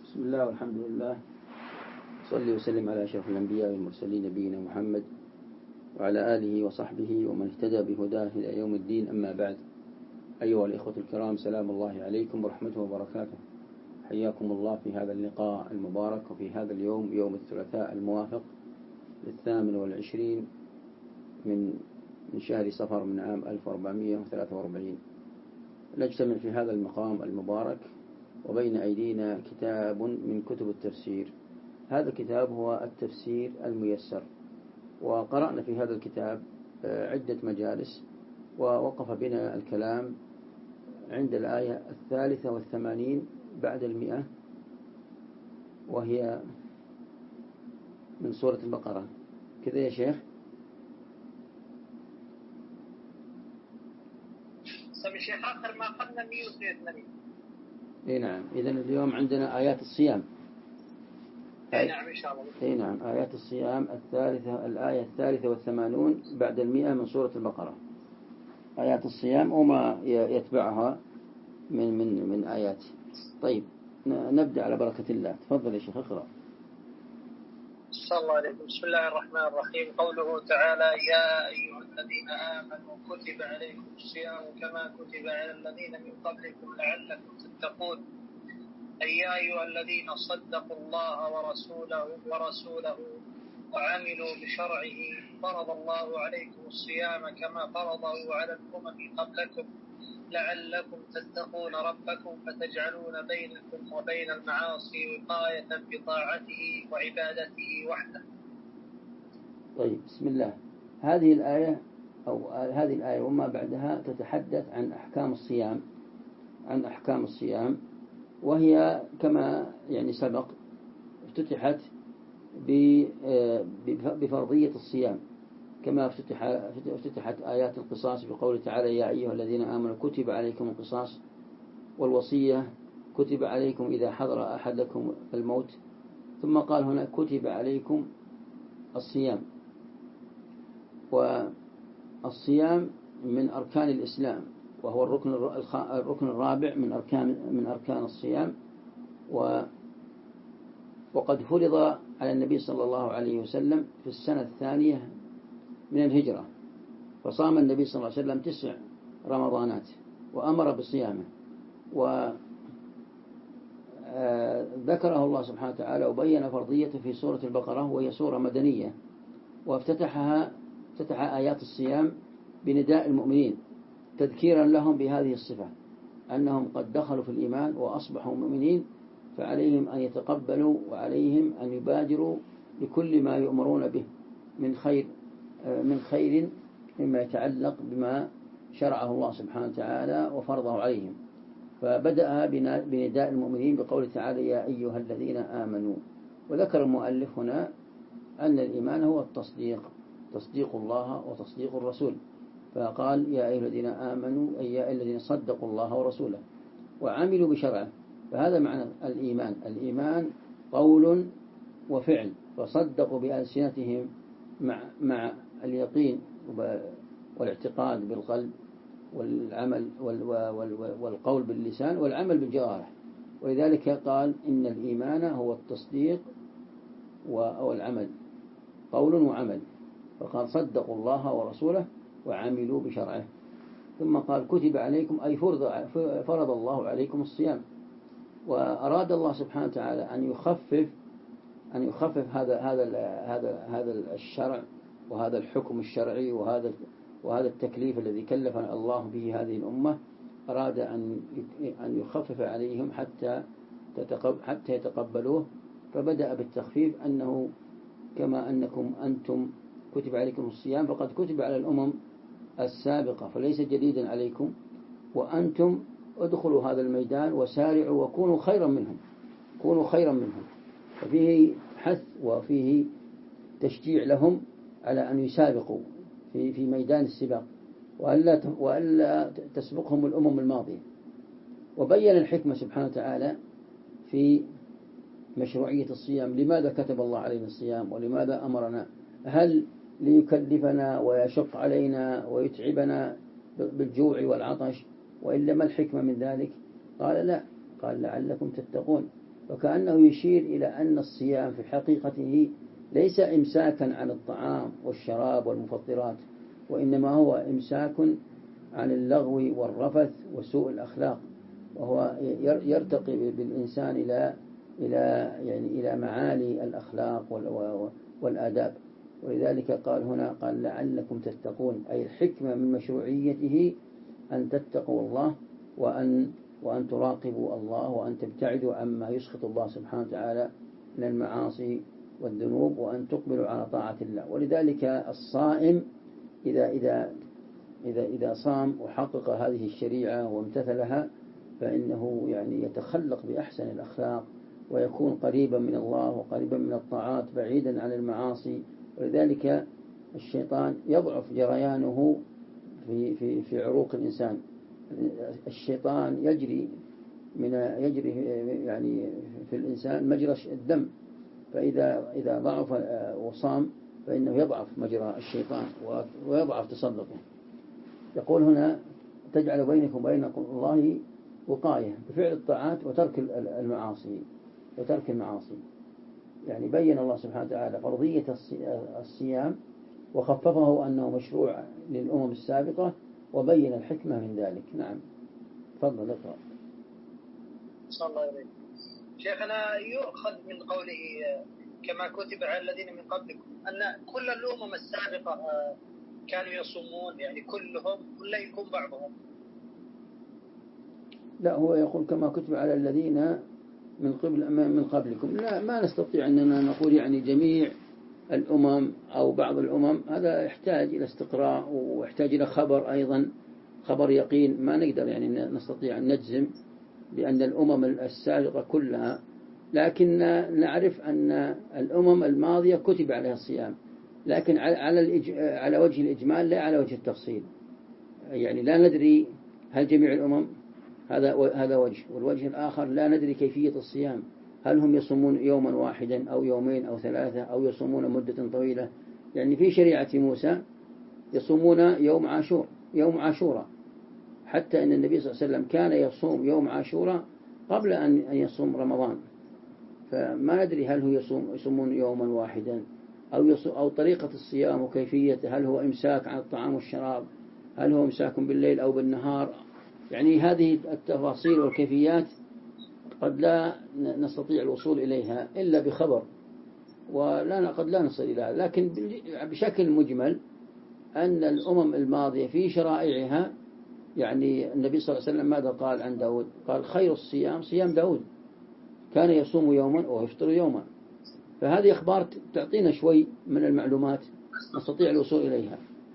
بسم الله والحمد لله. صلي وسلم على أشرف الأنبياء والمرسلين نبينا محمد وعلى آله وصحبه ومن اهتدى بهداه إلى يوم الدين. أما بعد، أيها الإخوة الكرام، سلام الله عليكم ورحمته وبركاته. حياكم الله في هذا اللقاء المبارك وفي هذا اليوم، يوم الثلاثاء الموافق 28 من شهر صفر من عام 1443. نجتمع في هذا المقام المبارك وبين أيدينا كتاب من كتب التفسير. هذا الكتاب هو التفسير الميسر، وقرأنا في هذا الكتاب عدة مجالس، ووقف بنا الكلام عند الآية 83 بعد 100، وهي من سورة البقرة. كذا يا شيخ؟ سمي الشيخ آخر ما قلنا 182. اي نعم. إذن اليوم عندنا آيات الصيام. اي نعم إن شاء الله. اي نعم، آيات الصيام الآية 83 بعد 100 من سورة البقرة. آيات الصيام وما يتبعها من آيات. طيب، نبدأ على بركة الله. تفضل يا شيخ، اقرأ. صلى الله عليكم. بسم الله الرحمن الرحيم. قوله تعالى: يا أيها الذين آمنوا كتب عليكم الصيام كما كتب على الذين من قبلكم لعلكم تتقون. أي يا أيها الذين صدقوا الله ورسوله وعملوا بشرعه فرض الله عليكم الصيام كما فرضه على الأمم قبلكم لعلكم تتقون ربكم فتجعلون بينكم وبين المعاصي وقاية بطاعته وعبادته وحده. طيب، بسم الله. هذه الآية وما بعدها تتحدث عن أحكام الصيام، وهي كما سبق افتتحت بفرضية الصيام، كما افتتحت آيات القصاص بقول تعالى: يا أيها الذين آمنوا كتب عليكم القصاص، والوصية كتب عليكم إذا حضر أحدكم الموت. ثم قال هنا كتب عليكم الصيام. والصيام من أركان الإسلام، وهو الركن الرابع من أركان الصيام. وقد فرض على النبي صلى الله عليه وسلم في السنة الثانية من الهجرة، فصام النبي صلى الله عليه وسلم 9 رمضانات وأمر بصيامه، وذكره الله سبحانه وتعالى وبين فرضيته في سورة البقرة، وهي سورة مدنية، وافتتح آيات الصيام بنداء المؤمنين تذكيرا لهم بهذه الصفة، أنهم قد دخلوا في الإيمان وأصبحوا مؤمنين، فعليهم أن يتقبلوا وعليهم أن يبادروا بكل ما يؤمرون به من خير مما يتعلق بما شرعه الله سبحانه وتعالى وفرضه عليهم. فبدأ بنداء المؤمنين بقول تعالى: يا أيها الذين آمنوا. وذكر المؤلف هنا أن الإيمان هو تصديق الله وتصديق الرسول، فقال: يا أيها الذين آمنوا، أي يا الذين صدقوا الله ورسوله وعملوا بشرعه. فهذا معنى الإيمان قول وفعل، فصدقوا بألسنتهم مع اليقين والاعتقاد بالقلب والعمل والقول باللسان والعمل بالجوارح. ولذلك قال: إن الإيمان هو التصديق والعمل، قول وعمل. فقال: صدقوا الله ورسوله وعملوا بشرعه. ثم قال: كتب عليكم، أي فرض الله عليكم الصيام. وأراد الله سبحانه وتعالى أن يخفف هذا الشرع وهذا الحكم الشرعي وهذا التكليف الذي كلفنا الله به هذه الأمة. أراد أن يخفف عليهم حتى يتقبلوه، فبدأ بالتخفيف، أنه كما أنكم أنتم كتب عليكم الصيام فقد كتب على الأمم السابقة، فليس جديدا عليكم، وأنتم ادخلوا هذا الميدان وسارعوا وكونوا خيرا منهم. ففيه حث وفيه تشجيع لهم على أن يسابقوا في ميدان السباق، وألا تسبقهم الأمم الماضية. وبين الحكمة سبحانه وتعالى في مشروعية الصيام. لماذا كتب الله علينا الصيام ولماذا أمرنا؟ هل ليكلفنا ويشق علينا ويتعبنا بالجوع والعطش؟ وإلا ما الحكمة من ذلك؟ قال لا، قال: لعلكم تتقون. وكأنه يشير إلى أن الصيام في حقيقته ليس إمساكا عن الطعام والشراب والمفطرات، وإنما هو إمساك عن اللغو والرفث وسوء الأخلاق، وهو يرتقي بالإنسان إلى معالي الأخلاق والآداب. ولذلك قال هنا قال لعلكم تتقون، أي الحكمة من مشروعيته أن تتقوا الله وأن تراقبوا الله وأن تبتعدوا عما يسخط الله سبحانه وتعالى من المعاصي والذنوب، وأن تقبلوا على طاعة الله. ولذلك الصائم إذا صام وحقق هذه الشريعة وامتثلها فإنه يعني يتخلق بأحسن الأخلاق ويكون قريبا من الله وقريبا من الطاعات بعيدا عن المعاصي. ولذلك الشيطان يضعف جريانه في عروق الإنسان. الشيطان يجري يعني في الإنسان مجرى الدم، فإذا ضعف وصام فإنه يضعف مجرى الشيطان ويضعف تسلطه. يقول هنا تجعل بينكم وبين الله وقاية بفعل الطاعات وترك المعاصي. يعني بين الله سبحانه وتعالى فرضية الصيام وخففه أنه مشروع للأمم السابقة وبين الحكمة من ذلك. نعم، تفضل اقرأ. صلى الله عليه وسلم. شيخنا، يؤخذ من قوله كما كتب على الذين من قبلكم أن كل الأمم السابقة كانوا يصومون، يعني كلهم ولا يكون بعضهم؟ لا، هو يقول كما كتب على الذين من قبلكم. لا، ما نستطيع أننا نقول يعني جميع الأمم أو بعض الأمم، هذا يحتاج إلى استقراء ويحتاج إلى خبر أيضا، خبر يقين. ما نقدر يعني نستطيع أن نجزم بأن الأمم السابقة كلها، لكن نعرف أن الأمم الماضية كتب عليها الصيام، لكن على وجه الإجمال لا على وجه التفصيل. يعني لا ندري هل جميع الأمم، هذا وجه، والوجه الآخر لا ندري كيفية الصيام، هل هم يصومون يوما واحدا أو يومين أو ثلاثة أو يصومون مدة طويلة. يعني في شريعة موسى يصومون يوم عاشوراء، حتى أن النبي صلى الله عليه وسلم كان يصوم يوم عاشوراء قبل أن يصوم رمضان. فما ندري هل هو يصومون يوما واحدا أو طريقة الصيام وكيفيته، هل هو إمساك عن الطعام والشراب، هل هو إمساك بالليل أو بالنهار. يعني هذه التفاصيل والكيفيات قد لا نستطيع الوصول إليها إلا بخبر، قد لا نصل إليها. لكن بشكل مجمل أن الأمم الماضية في شرائعها، يعني النبي صلى الله عليه وسلم ماذا قال عن داود؟ قال خير الصيام صيام داود، كان يصوم يوما ويفطر يوما. فهذه أخبار تعطينا شوي من المعلومات نستطيع الوصول إليها.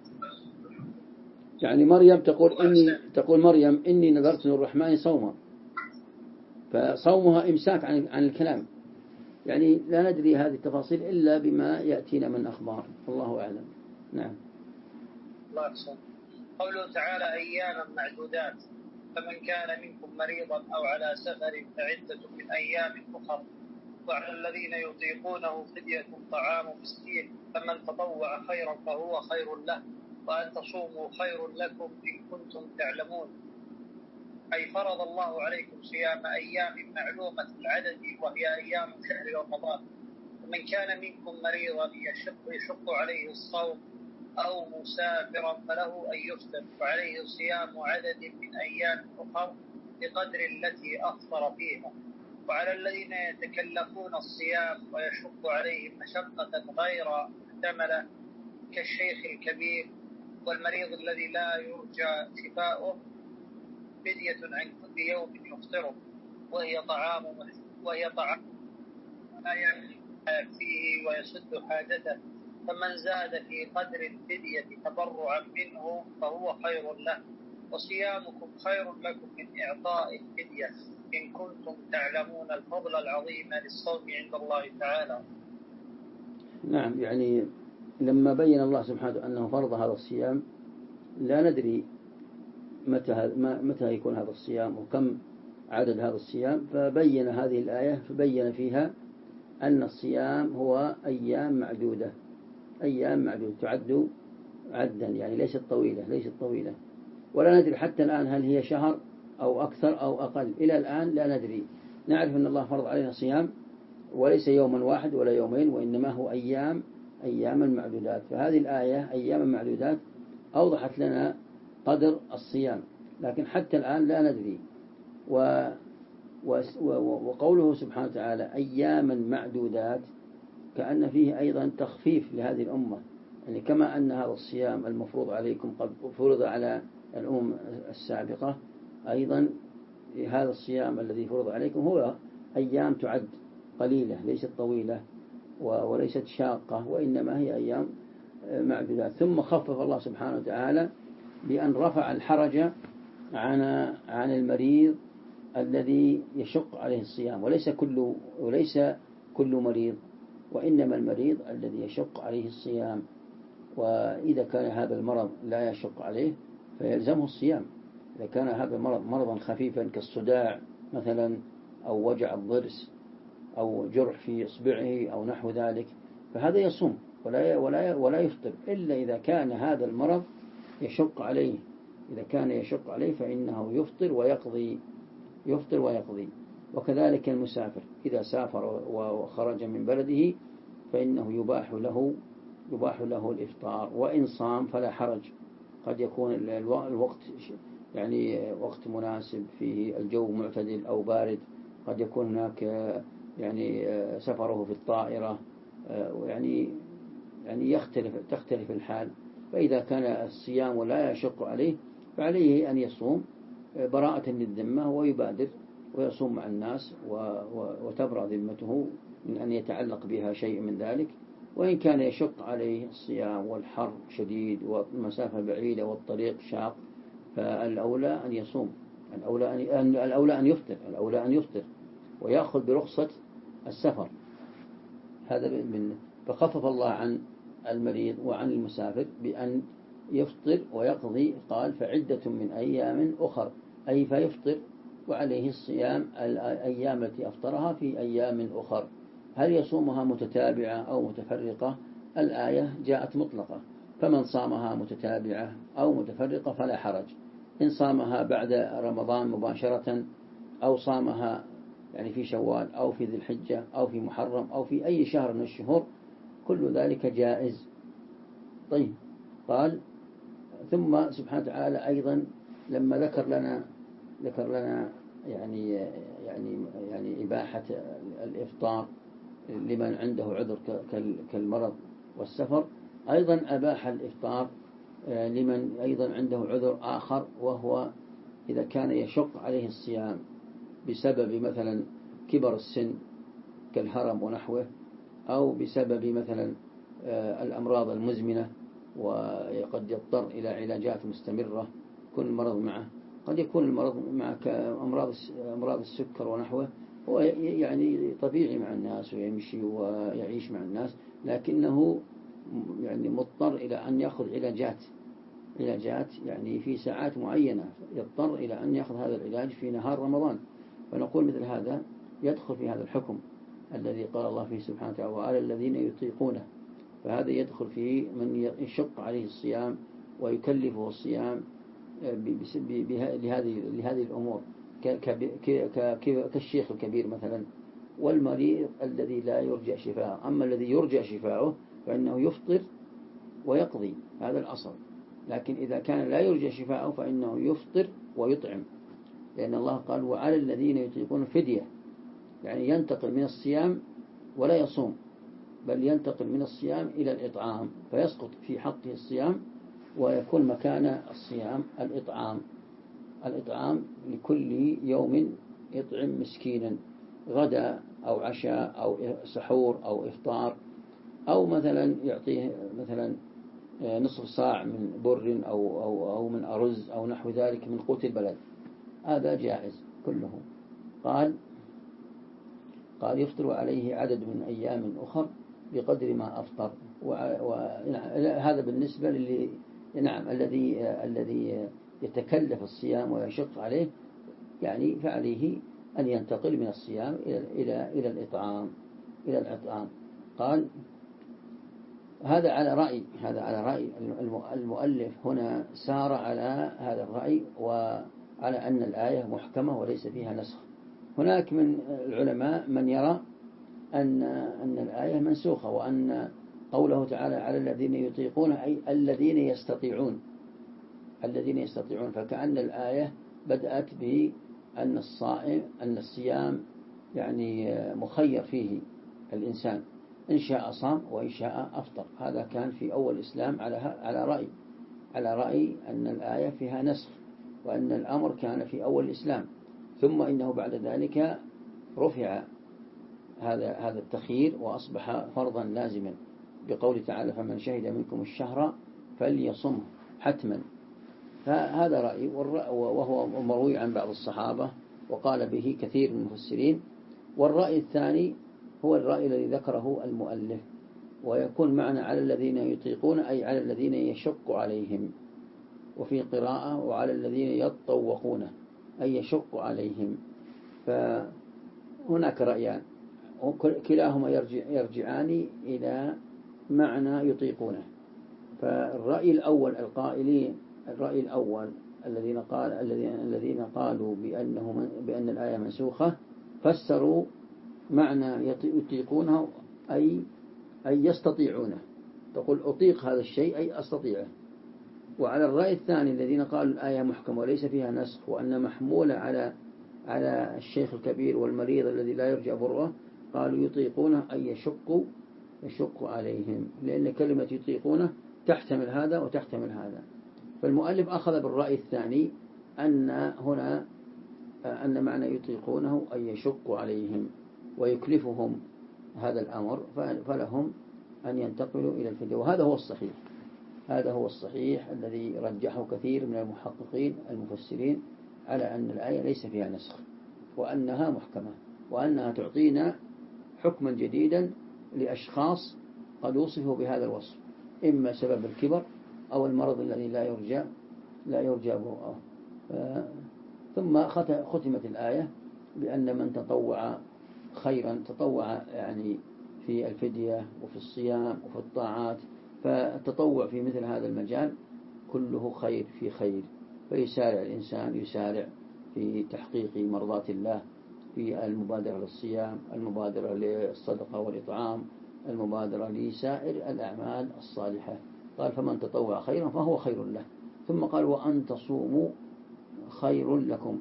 يعني مريم تقول مريم إني نذرت للرحمن صوما، فصومها إمساك عن الكلام. يعني لا ندري هذه التفاصيل إلا بما يأتينا من أخبار، الله أعلم. نعم. الله أحسن. قوله تعالى أياما معدودات، فمن كان منكم مريضا أو على سفر فعدة من أيام أخر، وعلى الذين يطيقونه فدية طعام مسكين، فمن تطوع خيرا فهو خير له، وأن تصوموا خير لكم إن كنتم تعلمون. أي فرض الله عليكم صيام أيام معلومة العدد وهي أيام شهر رمضان. ومن كان منكم مريضا يشق عليه الصوم أو مسافرا فله أن يفطر، وعليه صيام عدد من أيام أخر بقدر التي أفطر فيها. وعلى الذين يتكلفون الصيام ويشق عليهم مشقة غير محتملة كالشيخ الكبير والمريض الذي لا يرجى شفاؤه فدية عن كل يوم يفطره، وهي طعام لا يكفيه ويسد حاجته. فمن زاد في قدر الفدية تبرعا منه فهو خير له، وصيامكم خير لكم من إعطاء الفدية إن كنتم تعلمون الفضل العظيم للصوم عند الله تعالى. نعم، يعني لما بين الله سبحانه أنه فرض هذا الصيام لا ندري متى يكون هذا الصيام وكم عدد هذا الصيام، فبين هذه الآية فبين فيها أن الصيام هو أيام معدودة تعد عدا، يعني ليست طويلة. ولا ندري حتى الآن هل هي شهر أو أكثر أو أقل، إلى الآن لا ندري. نعرف أن الله فرض علينا صيام وليس يوما واحد ولا يومين، وإنما هو أياما معدودات. فهذه الآية أياما معدودات أوضحت لنا قدر الصيام، لكن حتى الآن لا ندري. وقوله سبحانه وتعالى أياما معدودات كأن فيه أيضا تخفيف لهذه الأمة، يعني كما أن هذا الصيام المفروض عليكم قد فرض على الأمم السابقة، أيضا هذا الصيام الذي فرض عليكم هو أيام تعد قليلة ليست طويلة وليست شاقة، وإنما هي أيام معدودات. ثم خفف الله سبحانه وتعالى بأن رفع الحرج عن المريض الذي يشق عليه الصيام، وليس كل مريض، وإنما المريض الذي يشق عليه الصيام. وإذا كان هذا المرض لا يشق عليه فيلزمه الصيام. إذا كان هذا المرض مرضا خفيفا كالصداع مثلا، أو وجع الضرس، أو جرح في إصبعه أو نحو ذلك، فهذا يصوم ولا يفطر، إلا إذا كان هذا المرض يشق عليه. إذا كان يشق عليه فإنه يفطر ويقضي. وكذلك المسافر إذا سافر وخرج من بلده فإنه يباح له الإفطار، وإن صام فلا حرج. قد يكون الوقت يعني وقت مناسب فيه الجو معتدل أو بارد، قد يكون هناك يعني سفره في الطائرة، يعني تختلف الحال. فإذا كان الصيام لا يشق عليه فعليه أن يصوم براءة للذمة ويبادر ويصوم مع الناس وتبرأ ذمته من أن يتعلق بها شيء من ذلك. وإن كان يشق عليه الصيام والحر شديد والمسافة بعيدة والطريق شاق فالأولى أن يصوم، الأولى أن يفطر ويأخذ برخصة السفر. هذا فخفف الله عن المريض وعن المسافر بأن يفطر ويقضي. قال فعدة من أيام أخر، أي فيفطر وعليه الصيام الأيام التي أفطرها في أيام أخر. هل يصومها متتابعة أو متفرقة؟ الآية جاءت مطلقة، فمن صامها متتابعة أو متفرقة فلا حرج. إن صامها بعد رمضان مباشرة، أو صامها يعني في شوال أو في ذي الحجة أو في محرم أو في أي شهر من الشهور، كل ذلك جائز. طيب، قال ثم سبحانه وتعالى أيضا لما ذكر لنا يعني إباحة الإفطار لمن عنده عذر كالمرض والسفر، أيضا أباح الإفطار لمن أيضا عنده عذر آخر، وهو إذا كان يشق عليه الصيام بسبب مثلا كبر السن كالهرم ونحوه، أو بسبب مثلا الأمراض المزمنة وقد يضطر إلى علاجات مستمرة كل مرض معه. قد يكون المرض مع أمراض السكر ونحوه، هو يعني طبيعي مع الناس ويمشي ويعيش مع الناس، لكنه يعني مضطر إلى أن يأخذ علاجات يعني في ساعات معينة، يضطر إلى أن يأخذ هذا العلاج في نهار رمضان. فنقول مثل هذا يدخل في هذا الحكم الذي قال الله فيه سبحانه وتعالى وعلى الذين يطيقونه. فهذا يدخل فيه من يشق عليه الصيام ويكلفه الصيام لهذه الأمور، كالشيخ الكبير مثلا، والمريض الذي لا يرجى شفاءه. أما الذي يرجى شفاءه فإنه يفطر ويقضي، هذا الأصل. لكن إذا كان لا يرجى شفاءه فإنه يفطر ويطعم، لأن الله قال وعلى الذين يطيقون فدية، يعني ينتقل من الصيام ولا يصوم، بل ينتقل من الصيام إلى الإطعام، فيسقط في حقه الصيام ويكون مكان الصيام الإطعام لكل يوم يطعم مسكينا، غدا أو عشاء أو سحور أو إفطار، أو مثلا يعطيه مثلا نصف صاع من بر أو من أرز أو نحو ذلك من قوت البلد، هذا جائز كله. قال يفطر عليه عدد من أيام أخر بقدر ما أفطر. وهذا بالنسبة الذي يتكلف الصيام ويشق عليه، يعني فعليه أن ينتقل من الصيام إلى الإطعام. قال هذا على رأي المؤلف هنا، سار على هذا الرأي وعلى أن الآية محكمة وليس فيها نسخ، هناك من العلماء من يرى أن الآية منسوخة، وأن قوله تعالى على الذين يطيقون أي الذين يستطيعون، الذين يستطيعون، فكأن الآية بدأت بأن الصيام يعني مخير فيه الإنسان، إن شاء صام وإن شاء أفطر. هذا كان في أول الإسلام على رأي أن الآية فيها نسخ، وأن الأمر كان في أول الإسلام، ثم إنه بعد ذلك رفع هذا التخيير وأصبح فرضا لازما بقول تعالى فمن شهد منكم الشهر فليصمه حتما. فهذا رأي، وهو مروي عن بعض الصحابة وقال به كثير من المفسرين. والرأي الثاني هو الرأي الذي ذكره المؤلف، ويكون معنى على الذين يطيقون أي على الذين يشق عليهم، وفي قراءة وعلى الذين يطوقون أي يشق عليهم. فهناك رأيان كلاهما يرجعان إلى معنى يطيقونه. فالرأي الأول القائلين، الرأي الأول الذين قالوا بأن الآية منسوخة فسروا معنى يطيقونه أي يستطيعونه، تقول أطيق هذا الشيء أي أستطيعه. وعلى الرأي الثاني الذين قالوا الآية محكمة وليس فيها نسخ، وأن محمولة على الشيخ الكبير والمريض الذي لا يرجع برؤه، قالوا يطيقونه أي يشق عليهم، لأن كلمة يطيقونه تحتمل هذا وتحتمل هذا. فالمؤلف أخذ بالرأي الثاني أن معنى يطيقونه أي يشق عليهم ويكلفهم هذا الأمر، فلهم أن ينتقلوا إلى الفدية. وهذا هو الصحيح، هذا هو الصحيح الذي رجحه كثير من المحققين المفسرين على أن الآية ليس فيها نسخ، وأنها محكمة، وأنها تعطينا حكما جديدا لأشخاص قد وصفوا بهذا الوصف، إما سبب الكبر أو المرض الذي لا يرجى برؤه. ثم ختمت الآية بأن من تطوع خيرا، تطوع يعني في الفدية وفي الصيام وفي الطاعات، فالتطوع في مثل هذا المجال كله خير في خير، فيسارع الإنسان يسارع في تحقيق مرضات الله، في المبادرة للصيام، المبادرة للصدقة والإطعام، المبادرة لسائر الأعمال الصالحة. قال فمن تطوع خيرا فهو خير له، ثم قال وأن تصوموا خير لكم،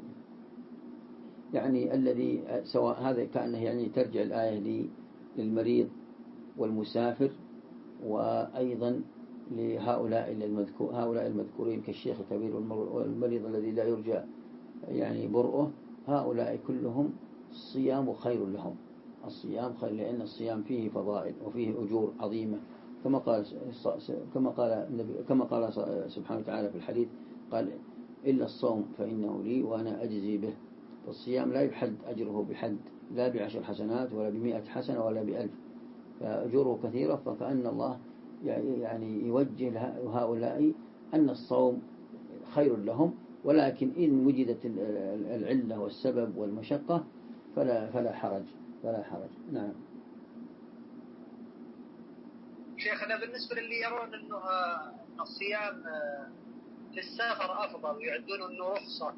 يعني الذي سواء هذا كأنه يعني ترجع الآية للمريض والمسافر، وأيضا لهؤلاء المذكورين كالشيخ الكبير والمريض الذي لا يرجى يعني برؤه، هؤلاء كلهم الصيام خير لهم. الصيام خير، لأن الصيام فيه فضائل وفيه أجور عظيمة، كما قال سبحانه وتعالى في الحديث، قال إلا الصوم فإنه لي وأنا أجزي به. الصيام لا يحد أجره بحد، لا ب10 حسنات ولا ب100 حسنة ولا ب1000، فأجوره كثيرة. فكأن الله يعني يوجه هؤلاء أن الصوم خير لهم، ولكن إن وجدت العلة والسبب والمشقة فلا حرج. نعم. شيخنا بالنسبة للي يرون أنه الصيام في السفر أفضل ويعدون أنه رخصة،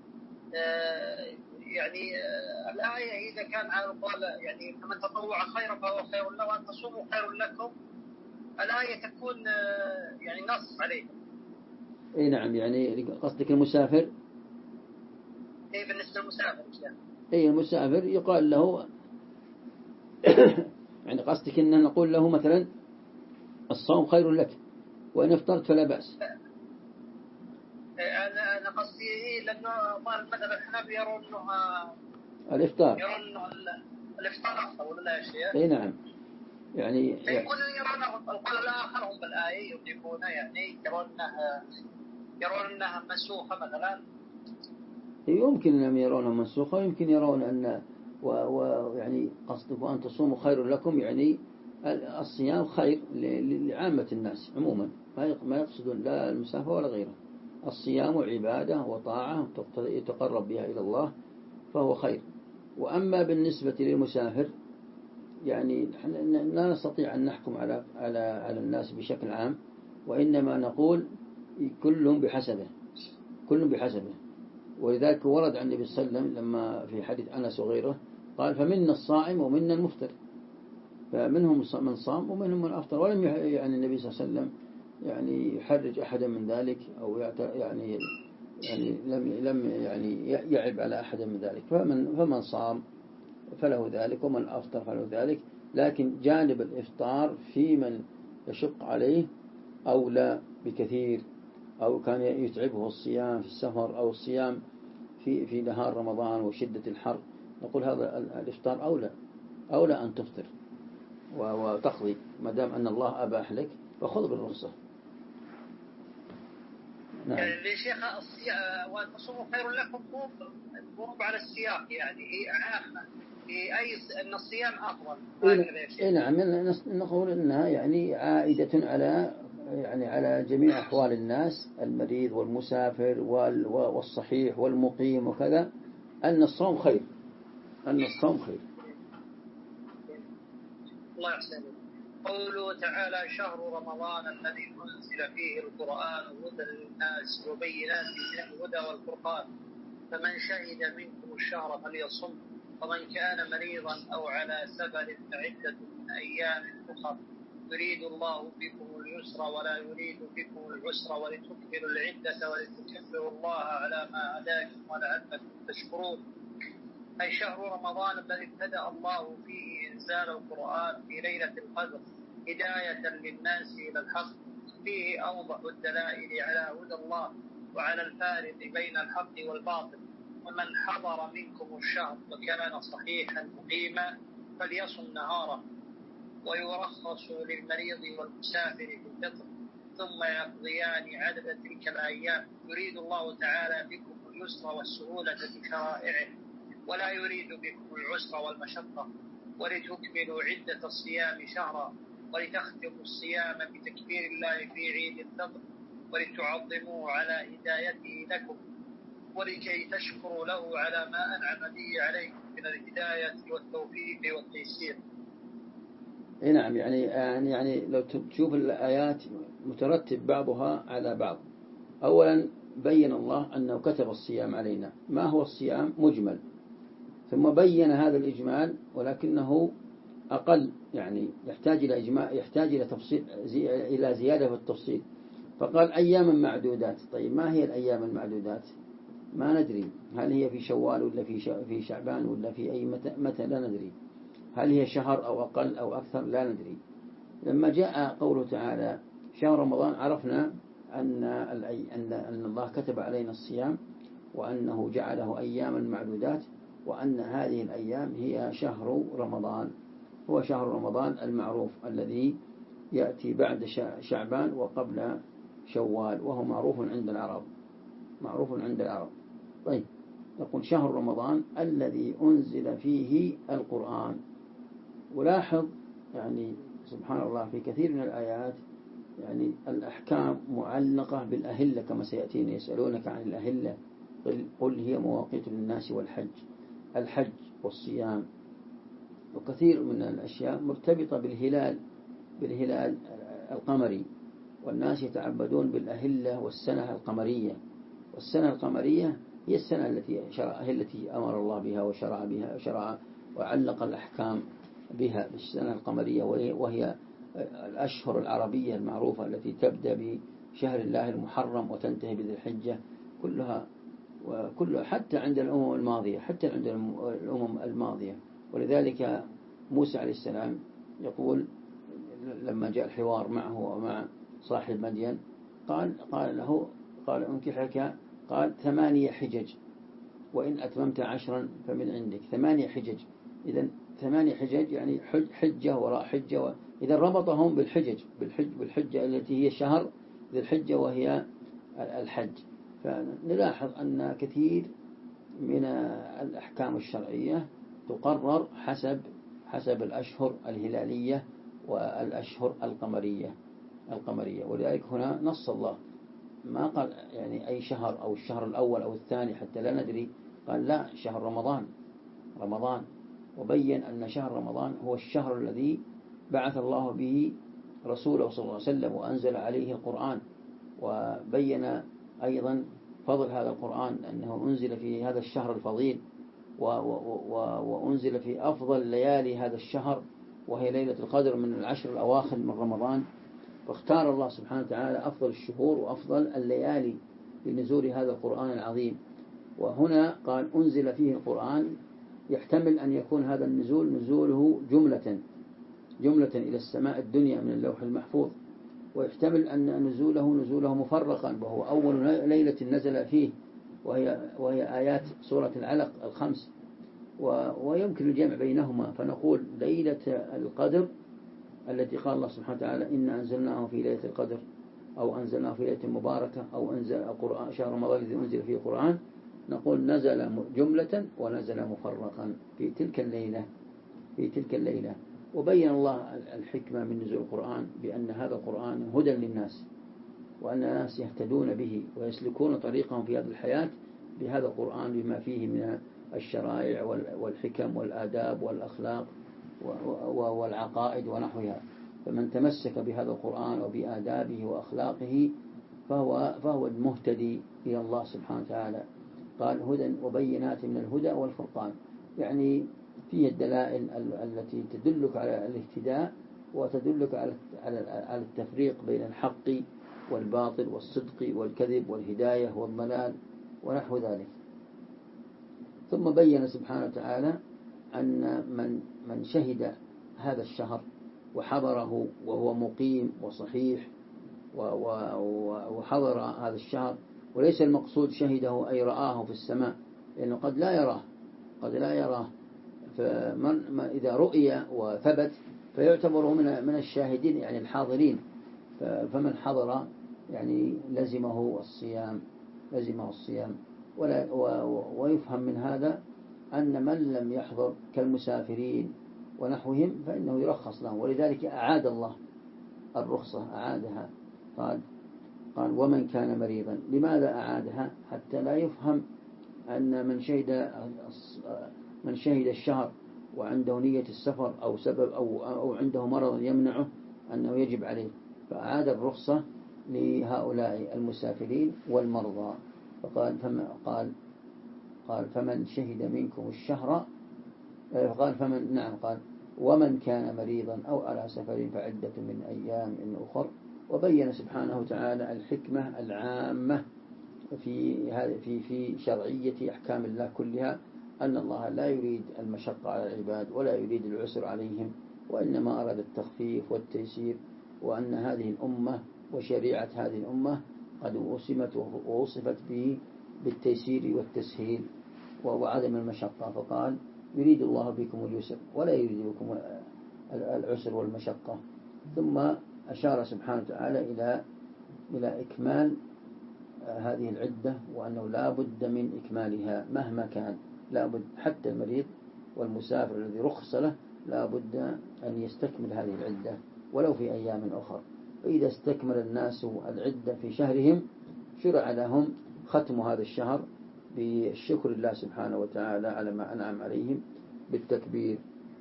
يعني الآية إذا كان على قول يعني فمن تطوع خيرا فهو خير له وأن تصوموا خير لكم، الآية تكون يعني نص عليه. إيه نعم، يعني قصدك المسافر؟ إيه بالنسبة للمسافر. إيه المسافر يقال له يعني قصدك إن نقول له مثلا الصوم خير لك وإن افطرت فلا بأس. أنا قصدي إيه، لأنه المذهب الحنفي يرون إنه الإفطار، يرون إنه الإفطار أفضل ولا لا يا شيخ؟ إيه نعم، يعني يقول يرون القول الآخر هم بالآية يضيفونه، يعني يرون أنها منسوخة مثلا. يمكن أنهم يرونها منسوخة، ويمكن يرون أن ويعني قصدك وأن تصوموا خير لكم، يعني الصيام خير لعامة الناس عموما، ما يقصدون لا المسافة ولا غيره. الصيام عبادة وطاعة يتقرب بها إلى الله فهو خير. وأما بالنسبة للمسافر يعني لا نستطيع أن نحكم على الناس بشكل عام، وإنما نقول كلهم بحسبه. ولذلك ورد عن النبي صلى الله عليه وسلم لما في حديث أنس وغيره قال فمنا الصائم ومنا المفطر، فمنهم من صام ومنهم من أفطر. ولم يعني النبي صلى الله عليه وسلم يعني يحرج أحدا من ذلك أو يعني لم يعني يعب على أحد من ذلك. فمن صام فله ذلك ومن أفطر فله ذلك. لكن جانب الإفطار في من يشق عليه أولى بكثير، أو كان يتعبه الصيام في السفر أو الصيام في نهار رمضان وشدة الحر، نقول هذا الإفطار أولى أن تفطر وتقضي ما دام أن الله أباح لك، فخذ بالرخصة. نعم. يعني شيخ والتصوم خير لكم مو على السياق، يعني هي عامة في أي أن الصيام أفضل. نعم، نقول أنها يعني عائدة على جميع أحوال الناس، المريض والمسافر والصحيح والمقيم وكذا، أن الصوم خير. الله يحسن. قوله تعالى شهر رمضان الذي أنزل فيه القرآن هدى للناس وبينات من الهدى والفرقان، فمن شهد منكم الشهر فليصم، ومن كان مريضا أو على سفر فعدة من أيام أخر، يريد الله بكم اليسر ولا يريد بكم العسر ولتكملوا العدة ولتكبروا الله على ما هداكم ولعلكم تشكرون. أي شهر رمضان الذي ابتدأ الله فيه إنزال القرآن في ليلة القدر هداية للناس إلى الحق، فيه أوضح الدلائل على هدى الله وعلى الفارق بين الحق والباطل. ومن حضر منكم الشهر وكان صحيحا مقيما فليصم نهاره، ويرخص للمريض والمسافر في الفطر، ثم يقضيان عدد تلك الأيام. يريد الله تعالى بكم اليسر والسهولة بشرائعه، ولا يريد بكم العسر والمشقة، ولتكملوا عدة الصيام شهرا، ولتختموا الصيام بتكبير الله في عيد الفطر، ولتعظموه على هدايته لكم، ولكي تشكروا له على ما أنعم به عليكم من الهداية والتوفيق والتيسير. نعم، يعني لو تشوف الآيات مترتب بعضها على بعض. أولا بين الله أنه كتب الصيام علينا، ما هو الصيام مجمل، ثم بين هذا الإجمال ولكنه أقل، يعني يحتاج إلى إجمال، يحتاج إلى تفصيل، إلى زيادة في التفصيل. فقال أياما معدودات. طيب ما هي الأيام المعدودات؟ ما ندري، هل هي في شوال ولا في شعبان ولا في أي متى لا ندري، هل هي شهر أو أقل أو أكثر لا ندري. لما جاء قوله تعالى شهر رمضان عرفنا أن الله كتب علينا الصيام، وأنه جعله أياما معدودات، وأن هذه الأيام هي شهر رمضان، هو شهر رمضان المعروف الذي يأتي بعد شعبان وقبل شوال، وهو معروف عند العرب. طيب، يقول شهر رمضان الذي أنزل فيه القرآن. ولاحظ يعني سبحان الله في كثير من الآيات يعني الأحكام معلقة بالأهلة، كما سيأتينا يسألونك عن الأهلة قل هي مواقيت للناس الحج والصيام، وكثير من الأشياء مرتبطة بالهلال القمري، والناس يتعبدون بالأهلة والسنة القمرية. والسنة القمرية هي السنة التي أمر الله بها وشرع وعلق الأحكام بها بالسنة القمرية، وهي الأشهر العربية المعروفة التي تبدأ بشهر الله المحرم وتنتهي بذي الحجة، كلها حتى عند الأمم الماضية. ولذلك موسى عليه السلام يقول لما جاء الحوار معه ومع صاحب مدين قال له أنكحك، قال 8 حجج، وإن أتممت 10 فمن عندك. 8 حجج، إذن 8 حجج يعني حجة وراء حجة، إذا ربطهم بالحجة التي هي شهر ذي الحجة وهي الحج. فنلاحظ أن كثير من الأحكام الشرعية تقرر حسب الأشهر الهلالية والأشهر القمرية. ولذلك هنا نص الله، ما قال يعني أي شهر أو الشهر الأول أو الثاني حتى لا ندري، قال لا، شهر رمضان، وبين أن شهر رمضان هو الشهر الذي بعث الله به رسوله صلى الله عليه وسلم وأنزل عليه القرآن، وبين أيضا فضل هذا القرآن أنه أنزل في هذا الشهر الفضيل وأنزل في أفضل ليالي هذا الشهر، وهي ليلة القدر من العشر الأواخر من رمضان. فاختار الله سبحانه وتعالى أفضل الشهور وأفضل الليالي لنزول هذا القرآن العظيم. وهنا قال أنزل فيه القرآن، يحتمل أن يكون هذا النزول نزوله جملة إلى السماء الدنيا من اللوح المحفوظ، ويحتمل أن نزوله مفرقا، وهو أول ليلة نزل فيه، وهي آيات سورة العلق الخمس، ويمكن الجمع بينهما، فنقول ليلة القدر التي قال الله سبحانه وتعالى إن أنزلناه في ليلة القدر، أو أنزلناه في ليلة مباركة، أو أنزل القرآن شهر رمضان الذي أنزل فيه القرآن، نقول نزل جملة ونزل مفرقا في تلك الليلة. وبين الله الحكمة من نزول القرآن بأن هذا القرآن هدى للناس، وأن الناس يهتدون به ويسلكون طريقهم في هذه الحياة بهذا القرآن بما فيه من الشرائع والحكم والآداب والأخلاق والعقائد ونحوها. فمن تمسك بهذا القرآن وبآدابه وأخلاقه فهو المهتدي إلى الله سبحانه وتعالى. قال هدى وبينات من الهدى والفرقان، يعني فيه الدلائل التي تدلك على الاهتداء وتدلك على التفريق بين الحق والباطل والصدق والكذب والهداية والضلال ونحو ذلك. ثم بين سبحانه وتعالى أن من شهد هذا الشهر وحضره وهو مقيم وصحيح وحضر هذا الشهر، وليس المقصود شهده أي رآه في السماء، لأنه قد لا يراه فمن إذا رؤي وثبت فيعتبر من الشاهدين يعني الحاضرين، فمن حضر يعني لزمه الصيام. ويفهم من هذا أن من لم يحضر كالمسافرين ونحوهم فإنه يرخص لهم، ولذلك أعاد الله الرخصة، أعادها. قال ومن كان مريضا. لماذا أعادها؟ حتى لا يفهم أن من شهد الشهر وعنده نية السفر أو سبب أو عنده مرض يمنعه أنه يجب عليه، فأعاد الرخصة لهؤلاء المسافرين والمرضى. قال فمن شهد منكم الشهر، قال ومن كان مريضا أو على سفر فعدة من أيام أخر. وبين سبحانه وتعالى الحكمة العامة في شرعية أحكام الله كلها، أن الله لا يريد المشقة على العباد ولا يريد العسر عليهم، وإنما أراد التخفيف والتيسير، وأن هذه الأمة وشريعة هذه الأمة قد وصفت بالتيسير والتسهيل وعدم المشقة. فقال يريد الله بكم اليسر ولا يريد بكم العسر والمشقة. ثم أشار سبحانه وتعالى إلى إكمال هذه العدة، وأنه لا بد من إكمالها مهما كان، لا بد حتى المريض والمسافر الذي رخص له لا بد أن يستكمل هذه العدة ولو في أيام أخرى. فإذا استكمل الناس العدة في شهرهم شرع لهم ختم هذا الشهر بالشكر لله سبحانه وتعالى على ما أنعم عليهم بالتكبير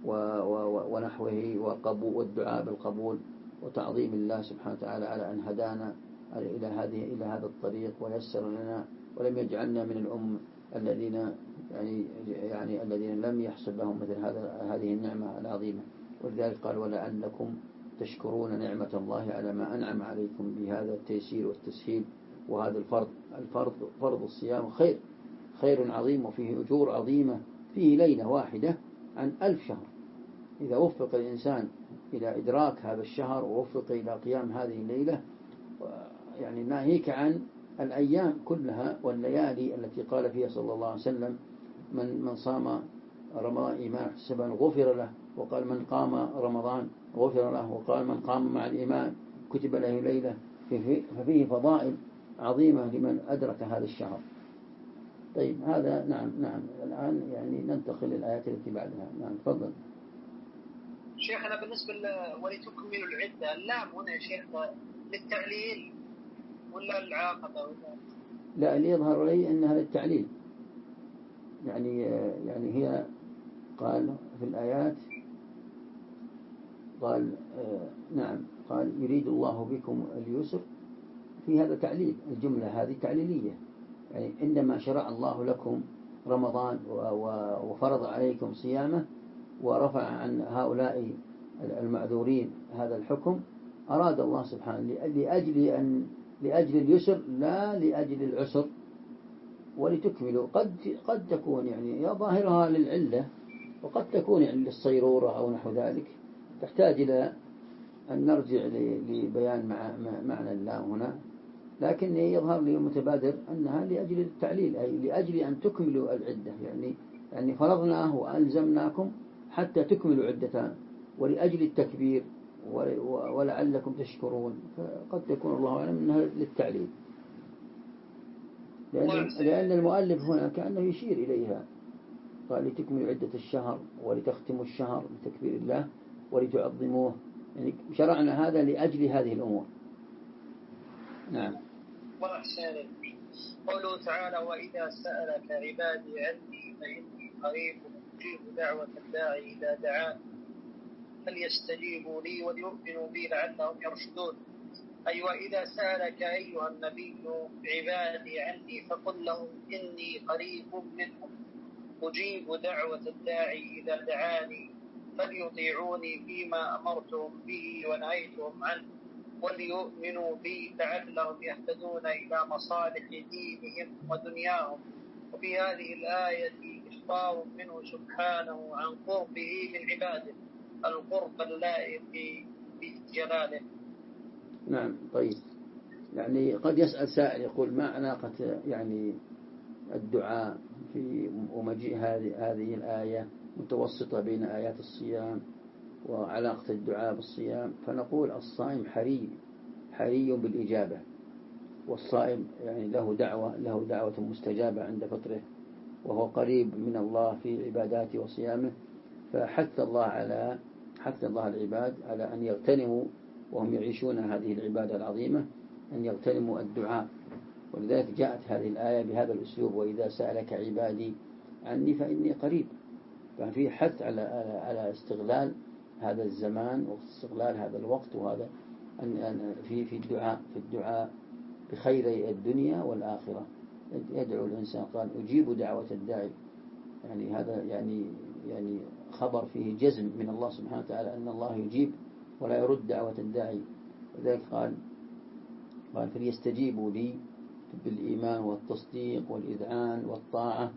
ونحوه والدعاء بالقبول وتعظيم الله سبحانه وتعالى على أن هدانا إلى هذا الطريق ويسر لنا، ولم يجعلنا من الأمم الذين لم يحصل لهم مثل هذه النعمة العظيمة. ولذلك قال ولعلكم تشكرون نعمة الله على ما أنعم عليكم بهذا التيسير والتسهيل. وهذا فرض الصيام خير عظيم، وفيه أجور عظيمة، فيه ليلة واحدة عن 1000 شهر. إذا وفق الإنسان إلى إدراك هذا الشهر ووفق إلى قيام هذه الليلة، يعني ناهيك عن الأيام كلها والليالي التي قال فيها صلى الله عليه وسلم من صام رمضان إيمانا واحتسابا غفر له، وقال من قام رمضان غفر له، وقال من قام مع الإيمان كتب له ليلة. ففيه فضائل عظيمة لمن أدرك هذا الشهر. طيب هذا نعم. الآن يعني ننتقل للآيات التي بعدها. نعم تفضل شيخنا. بالنسبة ولتكملوا العدة، اللام هنا يا شيخ للتعليل ولا العاقبة؟ لا، اللي يظهر لي أنها للتعليل، يعني هي قال في الآيات قال يريد الله بكم اليسر، في هذا تعليل، الجملة هذه تعليلية، يعني إنما شرع الله لكم رمضان وفرض عليكم صيامه ورفع عن هؤلاء المعذورين هذا الحكم، أراد الله سبحانه لأجل اليسر لا لأجل العسر، ولتكملوا. قد تكون يعني ظاهرها للعلة، وقد تكون يعني للصيرورة أو نحو ذلك، تحتاج إلى أن نرجع لبيان معنى اللام هنا، لكن يظهر لي متبادر أنها لأجل التعليل، أي لأجل أن تكملوا العدة، يعني فرضناه وألزمناكم حتى تكملوا عدتان، ولأجل التكبير ولعلكم تشكرون. فقد تكون الله أعلم أنها للتعليل، لأن المؤلف هنا كأنه يشير إليها، قال لتكملوا عدة الشهر ولتختموا الشهر بتكبير الله ولتعظموه، يعني شرعنا هذا لأجل هذه الأمور. نعم. قوله تعالى: وإذا سألك عبادي عني فإني قريب أجيب دعوة الداعي إذا دعان فليستجيبوا لي وليؤمنوا بي لعلهم يرشدون. أي وإذا سألك أيها النبي عبادي عني فقل لهم إني قريب منهم أجيب دعوة الداعي إذا دعاني فليطيعوني فيما أمرتهم به ونهيتهم عنه وليؤمنوا بي لعلهم يهتدون إلى مصالح دينهم ودنياهم. وفي هذه الآية إخبار منه سبحانه عن قربه من عباده القرب اللائق بجلاله. نعم. طيب، يعني قد يسأل سائل يقول ما علاقة يعني الدعاء في ومجيء هذه الآية متوسطة بين آيات الصيام وعلاقة الدعاء بالصيام؟ فنقول الصائم حري بالإجابة، والصائم يعني له دعوة مستجابة عند فطره، وهو قريب من الله في عباداته وصيامه. فحث الله العباد على أن يغتنموا وهم يعيشون هذه العبادة العظيمة، أن يغتنموا الدعاء. ولذلك جاءت هذه الآية بهذا الأسلوب: وإذا سألك عبادي عني فإني قريب. ففي حث على استغلال هذا الزمان واستغلال هذا الوقت، وهذا في الدعاء بخير الدنيا والآخرة. يدعو الإنسان، قال أجيب دعوة الداعي، يعني هذا يعني خبر فيه جزم من الله سبحانه وتعالى أن الله يجيب ولا يرد دعوة الداعي. وذلك قال فليستجيبوا لي بالإيمان والتصديق والإذعان والطاعة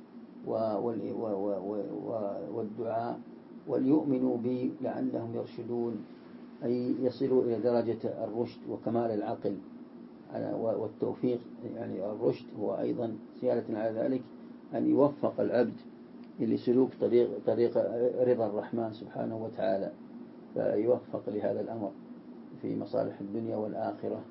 والدعاء وليؤمنوا بي لعلهم يرشدون، أي يصلوا إلى درجة الرشد وكمال العقل والتوفيق. يعني الرشد هو أيضا زيادة على ذلك أن يوفق العبد لسلوك طريق رضا الرحمن سبحانه وتعالى، فيوفق لهذا الأمر في مصالح الدنيا والآخرة.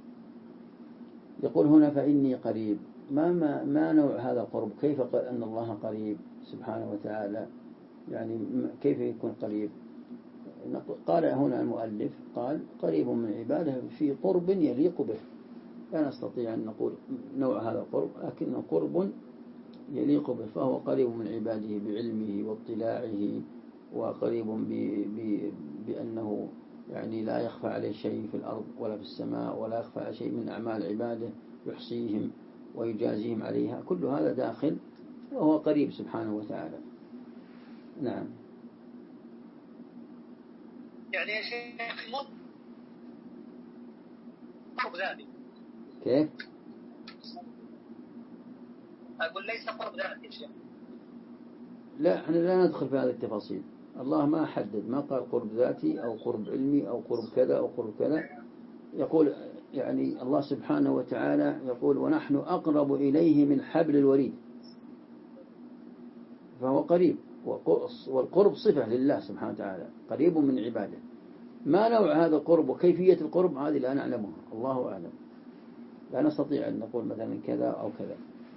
يقول هنا فإني قريب. ما نوع هذا القرب؟ كيف قال أن الله قريب سبحانه وتعالى؟ يعني كيف يكون قريب؟ قال هنا المؤلف قال قريب من عباده في قرب يليق به. لا نستطيع أن نقول نوع هذا القرب، لكنه قرب يليق به، فهو قريب من عباده بعلمه واطلاعه، وقريب بأنه يعني لا يخفى عليه شيء في الأرض ولا في السماء، ولا يخفى عليه شيء من أعمال عباده يحصيهم ويجازيهم عليها. كل هذا داخل، وهو قريب سبحانه وتعالى. نعم. يعني يا شيخ قرب ذاتي. كيف؟ أقول ليس قرب ذاتي يا شيخ. لا، احنا لا ندخل في هذه التفاصيل. الله ما حدد، ما قال قرب ذاتي أو قرب علمي أو قرب كذا أو قرب كذا. يقول يعني الله سبحانه وتعالى يقول ونحن أقرب إليه من حبل الوريد، فهو قريب، والقرب صفة لله سبحانه وتعالى، قريب من عباده. ما نوع هذا القرب وكيفية القرب هذه لا نعلمها، الله أعلم. لا نستطيع أن نقول مثلا كذا أو كذا.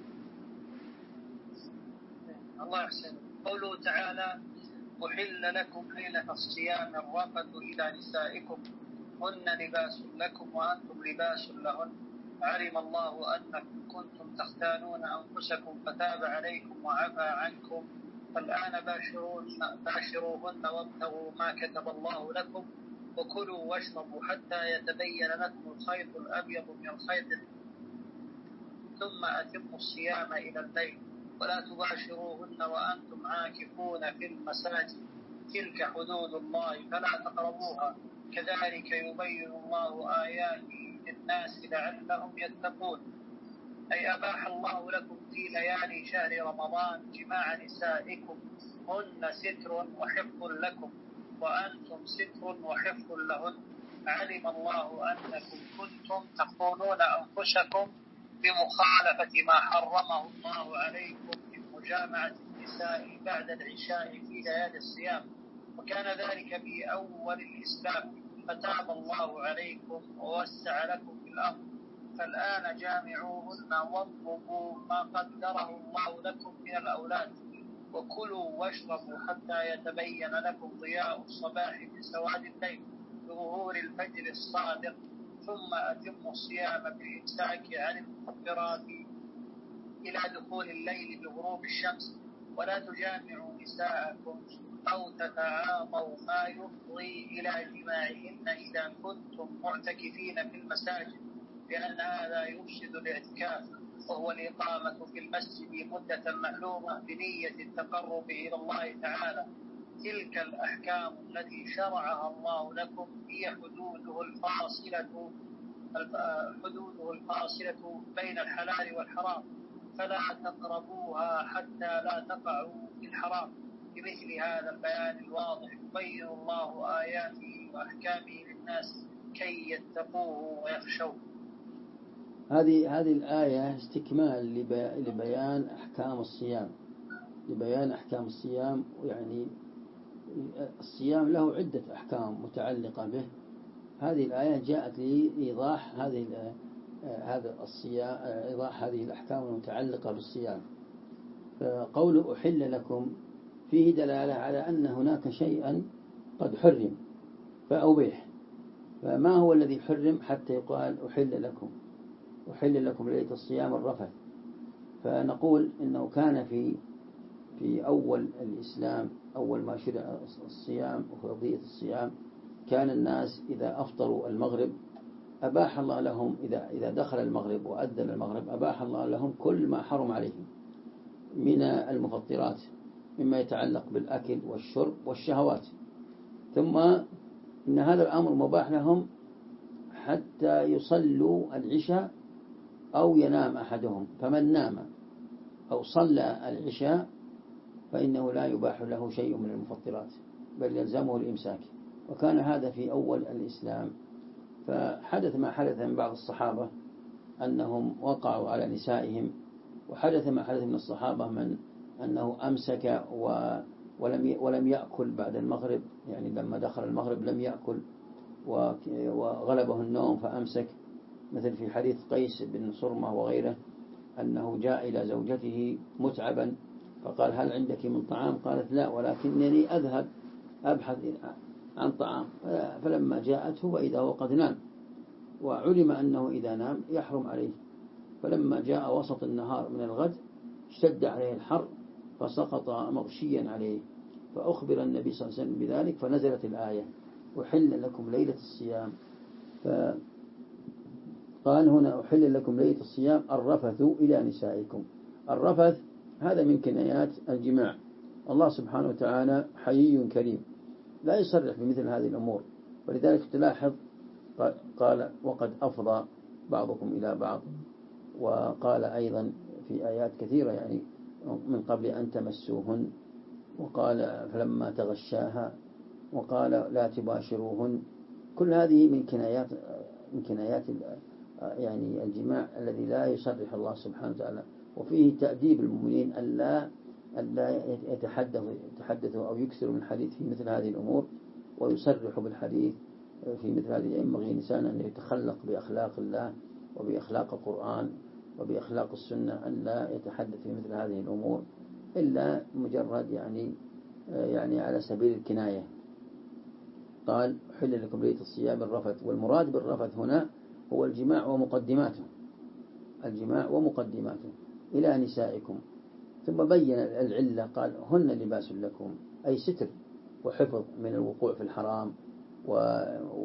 الله يحسن. قوله تعالى أحل لكم ليلة الصيام الرفث إلى نسائكم هن لباس لكم وأنتم لباس لهن علم الله أنكم كنتم تختانون أنفسكم فتاب عليكم وعفى عنكم فالآن باشروهن وابتغوا ما كتب الله لكم وكلوا واشربوا حتى يتبين لكم الخيط الأبيض من الخيط ثم أتموا الصيام إلى الليل ولا تباشروهن وأنتم عاكفون في المساجد تلك حدود الله فلا تقربوها كذلك يبين الله آياته للناس لعلهم يتقون. أي أباح الله لكم في ليالي شهر رمضان جماع نسائكم هن ستر وحفظ لكم وأنتم ستر وحفظ لهن. علم الله أنكم كنتم تخونون أنفسكم بمخالفة ما حرمه الله عليكم من مجامعة النساء بعد العشاء في ليالي الصيام، وكان ذلك في أول الإسلام، فتاب الله عليكم ووسع لكم في الأمر، فالآن جامعوهن واطلبوا ما قدره الله لكم من الأولاد، وكلوا واشربوا حتى يتبين لكم ضياء الصباح من سواد الليل بظهور الفجر الصادق، ثم أتموا الصيام بالإمساك عن المفطرات إلى دخول الليل بغروب الشمس، ولا تجامعوا نساءكم أو تتعاطوا ما يفضي إلى جماعهن إذا كنتم معتكفين في المساجد، لأن هذا يفسد الاعتكاف، وهو الإقامة في المسجد مدة معلومة بنية التقرب إلى الله تعالى. تلك الأحكام التي شرعها الله لكم هي حدوده الفاصلة بين الحلال والحرام، فلا تقربوها حتى لا تقعوا في الحرام. بمثل هذا البيان الواضح يبين الله آياته وأحكامه للناس كي يتقوه ويخشوه. هذه الآية استكمال لبيان أحكام الصيام، يعني الصيام له عدة أحكام متعلقة به. هذه الآية جاءت لإيضاح هذا الصيام، إيضاح هذه الأحكام المتعلقة بالصيام. فقول أحل لكم فيه دلالة على أن هناك شيئا قد حرم فأبيح. فما هو الذي حرم حتى يقال أحل لكم ليلة الصيام الرفث؟ فنقول إنه كان في أول الإسلام، أول ما شرع الصيام وفرضية الصيام، كان الناس إذا أفطروا المغرب أباح الله لهم، إذا دخل المغرب وأذن المغرب أباح الله لهم كل ما حرم عليهم من المفطرات مما يتعلق بالأكل والشرب والشهوات. ثم إن هذا الأمر مباح لهم حتى يصلوا العشاء أو ينام أحدهم، فمن نام أو صلى العشاء فإنه لا يباح له شيء من المفطرات بل يلزمه الإمساك. وكان هذا في أول الإسلام. فحدث ما حدث من بعض الصحابة أنهم وقعوا على نسائهم، وحدث ما حدث من الصحابة من أنه أمسك ولم يأكل بعد المغرب، يعني لما دخل المغرب لم يأكل وغلبه النوم فأمسك، مثل في حديث قيس بن صرمة وغيره أنه جاء إلى زوجته متعبا فقال هل عندك من طعام؟ قالت لا ولكنني أذهب أبحث عن طعام. فلما جاءته وإذا هو قد نام، وعلم أنه إذا نام يحرم عليه. فلما جاء وسط النهار من الغد اشتد عليه الحر فسقط مغشيا عليه، فأخبر النبي صلى الله عليه وسلم بذلك فنزلت الآية أحل لكم ليلة الصيام. فقال هنا أحل لكم ليلة الصيام الرفث إلى نسائكم. الرفث هذا من كنايات الجماع. الله سبحانه وتعالى حيي كريم لا يصرح بمثل هذه الأمور، ولذلك تلاحظ قال وقد أفضى بعضكم إلى بعض، وقال أيضا في آيات كثيرة يعني من قبل أن تمسوهن، وقال فلما تغشاها، وقال لا تباشروهن. كل هذه من كنايات يعني الجماع الذي لا يصرح الله سبحانه وتعالى. وفيه تأديب المؤمنين ألا يتحدثوا أو يكثروا من الحديث في مثل هذه الأمور ويصرحوا بالحديث في مثل هذه. ينبغي الإنسان أن يتخلق بأخلاق الله وبأخلاق القرآن وبأخلاق السنة، أن لا يتحدث في مثل هذه الأمور إلا مجرد يعني على سبيل الكناية. قال حل لكم ليلة الصيام الرفث، والمراد بالرفث هنا هو الجماع ومقدماته إلى نسائكم. ثم بين العلة قال هن لباس لكم، أي ستر وحفظ من الوقوع في الحرام،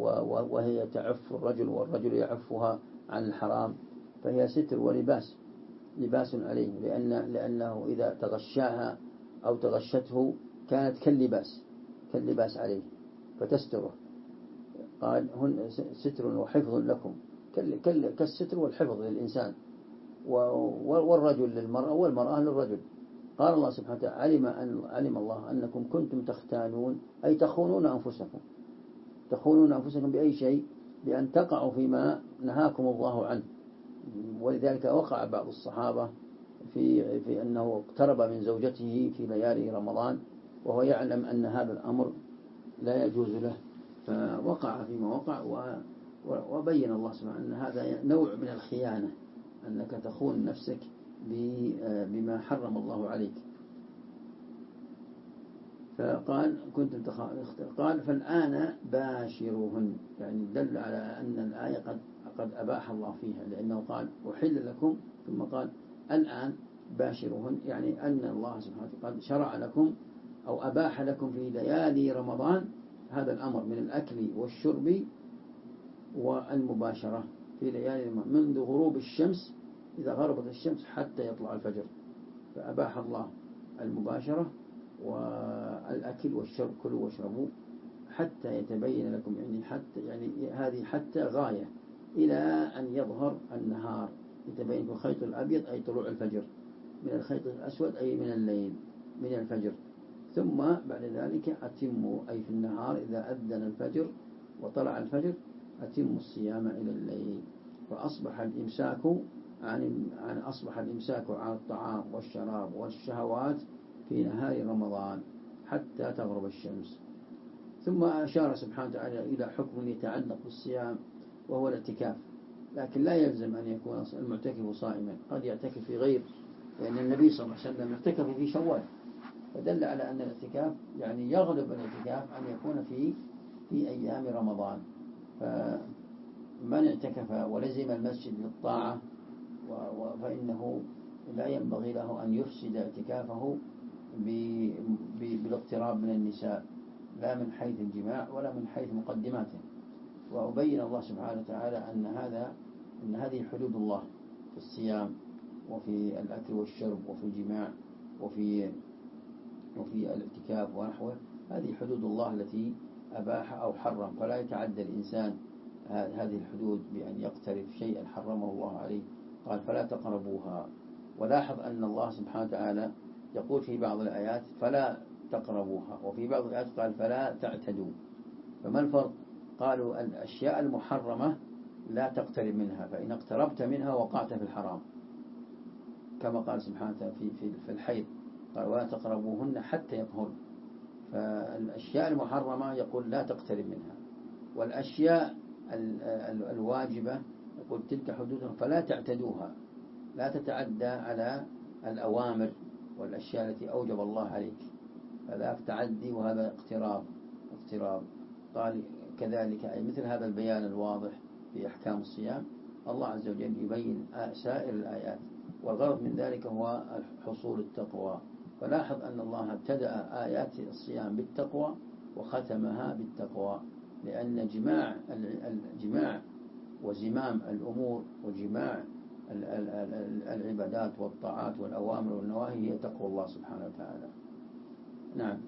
وهي تعف الرجل والرجل يعفها عن الحرام، فهي ستر ولباس. لباس عليه، لأنه إذا تغشاها أو تغشته كانت كاللباس عليه فتستره. قال هن ستر وحفظ لكم، كالستر والحفظ للإنسان، والرجل للمرأة والمرأة للرجل. قال الله سبحانه وتعالى علم الله أنكم كنتم تختانون، أي تخونون أنفسكم بأي شيء؟ بأن تقعوا فيما نهاكم الله عنه. ولذلك وقع بعض الصحابة في أنه اقترب من زوجته في ليالي رمضان وهو يعلم أن هذا الأمر لا يجوز له، فوقع فيما وقع. وبين الله سبحانه أن هذا نوع من الخيانة، أنك تخون نفسك بما حرم الله عليك. فقال قال فالآن باشروهن، يعني دل على أن الآية قد أباح الله فيها، لأنه قال أحل لكم ثم قال الآن باشروهن، يعني أن الله سبحانه وتعالى قد شرع لكم أو أباح لكم في ليالي رمضان هذا الأمر من الأكل والشرب والمباشرة في ليالي رمضان منذ غروب الشمس، إذا غربت الشمس حتى يطلع الفجر، فأباح الله المباشرة والأكل والشرب، كلوا واشربوا حتى يتبين لكم، يعني هذه حتى غاية إلى أن يظهر النهار، يتبين لكم الخيط الأبيض أي طلوع الفجر، من الخيط الأسود أي من الليل من الفجر. ثم بعد ذلك أتموا، أي في النهار إذا أذن الفجر وطلع الفجر أتموا الصيام إلى الليل. فأصبح الإمساك أصبح الإمساك عن الطعام والشراب والشهوات في نهار رمضان حتى تغرب الشمس. ثم أشار سبحانه وتعالى إلى حكم يتعلق بالصيام وهو الاعتكاف، لكن لا يلزم أن يكون المعتكف صائما، قد يعتكف في غير، لأن النبي صلى الله عليه وسلم اعتكف في شوال، فدل على أن الاعتكاف يعني يغلب الاعتكاف أن يكون في أيام رمضان. فمن اعتكف ولزم المسجد للطاعة فإنه لا ينبغي له أن يفسد اعتكافه بالاقتراب من النساء، لا من حيث الجماع ولا من حيث مقدماته. وأبين الله سبحانه وتعالى أن هذه حدود الله في الصيام وفي الأكل والشرب وفي الجماع وفي الاعتكاف ونحوه، هذه حدود الله التي أباح أو حرم، فلا يتعدى الإنسان هذه الحدود بأن يقترف شيئا حرمه الله عليه. قال فلا تقربوها. ولاحظ أن الله سبحانه وتعالى يقول في بعض الآيات فلا تقربوها، وفي بعض الآيات قال فلا تعتدوا. فما الفرق؟ قالوا الأشياء المحرمة لا تقترب منها، فإن اقتربت منها وقعت في الحرام، كما قال سبحانه وتعالى في الحيض قال ولا تقربوهن حتى يطهرن. فالأشياء المحرمة يقول لا تقترب منها، والأشياء الواجبة يقول تلك حدودها فلا تعتدوها، لا تتعدى على الأوامر والأشياء التي أوجب الله عليك، فذاك تعدي وهذا اقتراب. قال كذلك أي مثل هذا البيان الواضح في أحكام الصيام الله عز وجل يبين سائر الآيات، والغرض من ذلك هو حصول التقوى. فلاحظ أن الله ابتدأ آيات الصيام بالتقوى وختمها بالتقوى، لأن جماع وزمام الأمور وجماع العبادات والطاعات والأوامر والنواهي هي تقوى الله سبحانه وتعالى. نعم.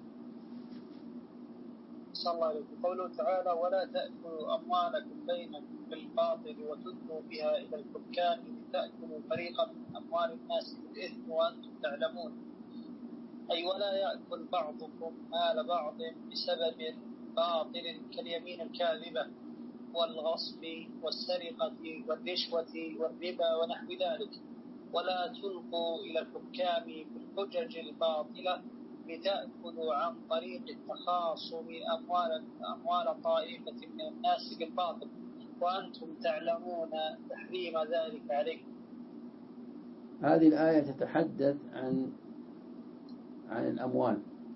صلى الله عليه وسلم. قوله تعالى ولا تأكلوا أموالكم بينكم بالباطل وتدلوا بها إلى الحكام لتأكلوا فريقا من أموال الناس بالإثم وأنتم تعلمون، أي ولا يأكل بعضكم مال بعض بسبب باطل كاليمين الكاذبة والغصب والسرقة والرشوة والربا ونحو ذلك، ولا تلقوا إلى الحكام بالحجج الباطلة لتأكلوا عن طريق التخاصم أموال طائفة من الناس بالباطل وأنتم تعلمون تحريم ذلك عليكم. هذه الآية تتحدث عن الأموال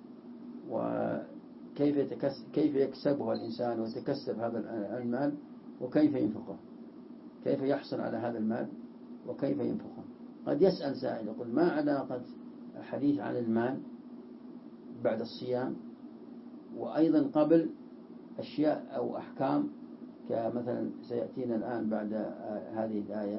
وكيف يكسبها الإنسان ويتكسب هذا المال وكيف ينفقه، كيف يحصل على هذا المال وكيف ينفقه. قد يسأل سائل يقول ما علاقة الحديث عن المال بعد الصيام وأيضا قبل أشياء أو أحكام كمثلا سيأتينا الآن بعد هذه الآية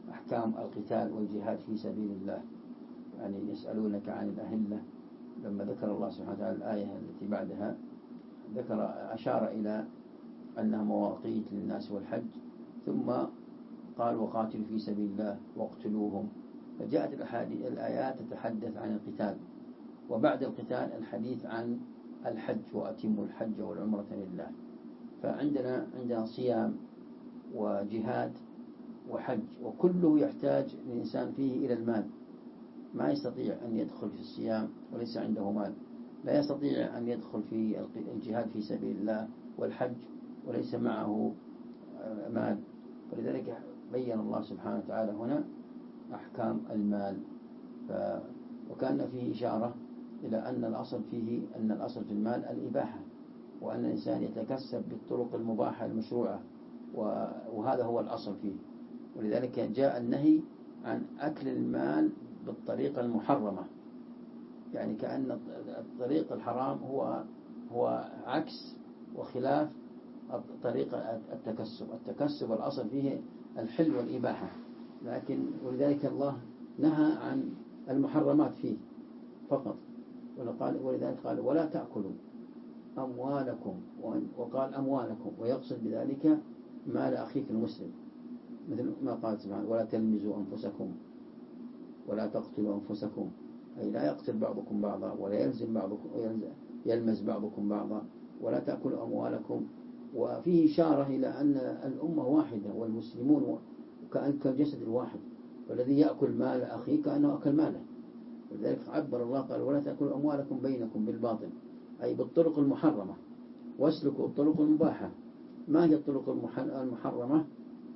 أحكام القتال والجهاد في سبيل الله. يعني يسألونك عن الأهلة، لما ذكر الله سبحانه وتعالى الآية التي بعدها أشار إلى أنها مواقيت للناس والحج، ثم قال وقاتلوا في سبيل الله واقتلوهم. فجاءت الآيات تتحدث عن القتال، وبعد القتال الحديث عن الحج، وأتموا الحج والعمرة لله. فعندنا صيام وجهاد وحج، وكله يحتاج الإنسان فيه إلى المال. ما يستطيع أن يدخل في الصيام وليس عنده مال، لا يستطيع أن يدخل في الجهاد في سبيل الله والحج وليس معه مال. فلذلك بين الله سبحانه وتعالى هنا أحكام المال. وكان فيه إشارة إلى أن الأصل في المال الإباحة، وأن الإنسان يتكسب بالطرق المباحة المشروعة، وهذا هو الأصل فيه. ولذلك جاء النهي عن أكل المال بالطريقة المحرمة، يعني كأن الطريق الحرام هو عكس وخلاف طريقة التكسب الأصل فيه الحل والإباحة، ولذلك الله نهى عن المحرمات فيه فقط. ولذلك قال ولا تأكلوا أموالكم، وقال أموالكم، ويقصد بذلك مال أخيك المسلم، مثل ما قال سبحانه ولا تلمزوا أنفسكم ولا تقتلوا أنفسكم، أي لا يقتل بعضكم بعضا ولا يلمز بعضكم بعضا، ولا تأكلوا أموالكم. وفيه إشارة إلى أن الأمة واحدة والمسلمون كالجسد الواحد، والذي يأكل مال أخيه كأنه أكل ماله. ولذلك عبر الله قال ولا تأكلوا أموالكم بينكم بالباطل، أي بالطرق المحرمة، واسلكوا الطرق المباحة. ما هي الطرق المحرمة؟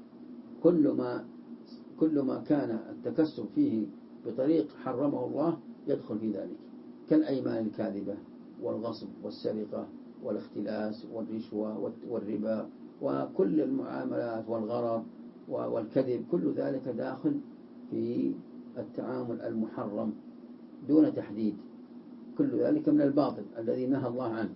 كل ما كان التكسب فيه بطريق حرمه الله يدخل في ذلك، كالأيمان الكاذبة والغصب والسرقة والاختلاس والرشوة والربا وكل المعاملات والغرر والكذب، كل ذلك داخل في التعامل المحرم دون تحديد. كل ذلك من الباطل الذي نهى الله عنه.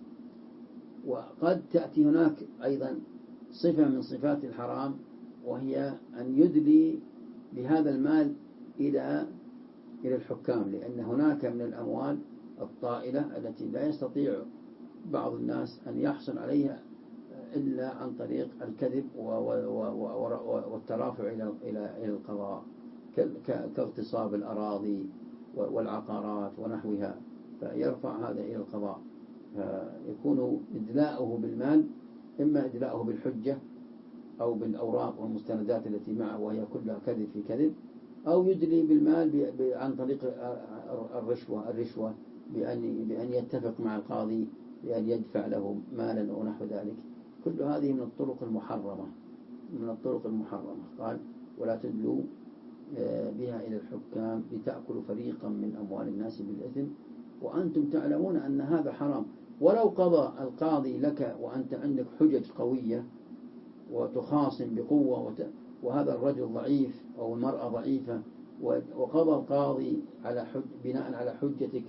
وقد تأتي هناك أيضا صفة من صفات الحرام، وهي أن يدلي بهذا المال إلى الحكام، لأن هناك من الأموال الطائلة التي لا يستطيع بعض الناس أن يحصل عليها إلا عن طريق الكذب والترافع إلى القضاء، كاغتصاب الأراضي والعقارات ونحوها، فيرفع هذا إلى القضاء. فيكون إدلاؤه بالمال إما إدلاؤه بالحجة أو بالأوراق والمستندات التي معه وهي كلها كذب في كذب، أو يدلي بالمال عن طريق الرشوة بأن يتفق مع القاضي بأن يدفع له مالا أو نحو ذلك. كل هذه من الطرق المحرمة. قال ولا تدلوا بها إلى الحكام لتأكلوا فريقا من أموال الناس بالإثم وأنتم تعلمون أن هذا حرام. ولو قضى القاضي لك وأنت عندك حجج قوية وتخاصم بقوة، وهذا الرجل ضعيف أو المرأة ضعيفة، وقضى القاضي بناء على حجتك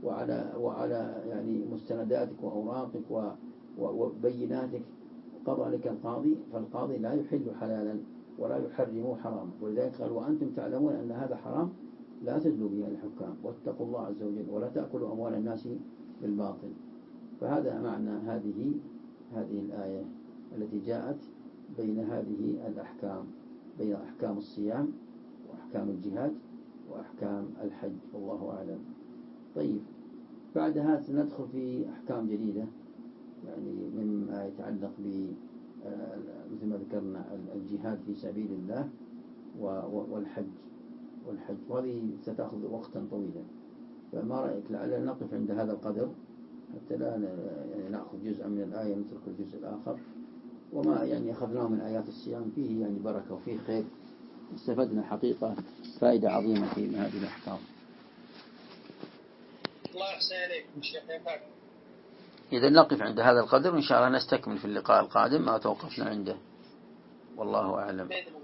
وعلى يعني مستنداتك وأوراقك وبيناتك، قضى لك القاضي، فالقاضي لا يحل حلالا ولا يحرم حراما. ولذلك قال وأنتم تعلمون أن هذا حرام لا تدلوا به الحكام واتقوا الله عز وجل ولا تأكلوا أموال الناس بالباطل. فهذا معنى هذه الآية التي جاءت بين هذه الأحكام، بين أحكام الصيام وأحكام الجهاد وأحكام الحج، والله أعلم. طيب، بعدها سندخل في أحكام جديدة، يعني مما يتعلق مثل ما ذكرنا الجهاد في سبيل الله والحج، وهذه ستأخذ وقتا طويلا. فما رأيك لعلنا نقف عند هذا القدر حتى لا نأخذ جزءا من الآية ونترك الجزء الآخر. وما يعني أخذناه من آيات الصيام فيه يعني بركة وفيه خير، استفدنا حقيقة فائدة عظيمة في هذه الأحكام. الله يحسن إليكم شيخ. إذا نقف عند هذا القدر، وإن شاء الله نستكمل في اللقاء القادم ما توقفنا عنده، والله أعلم.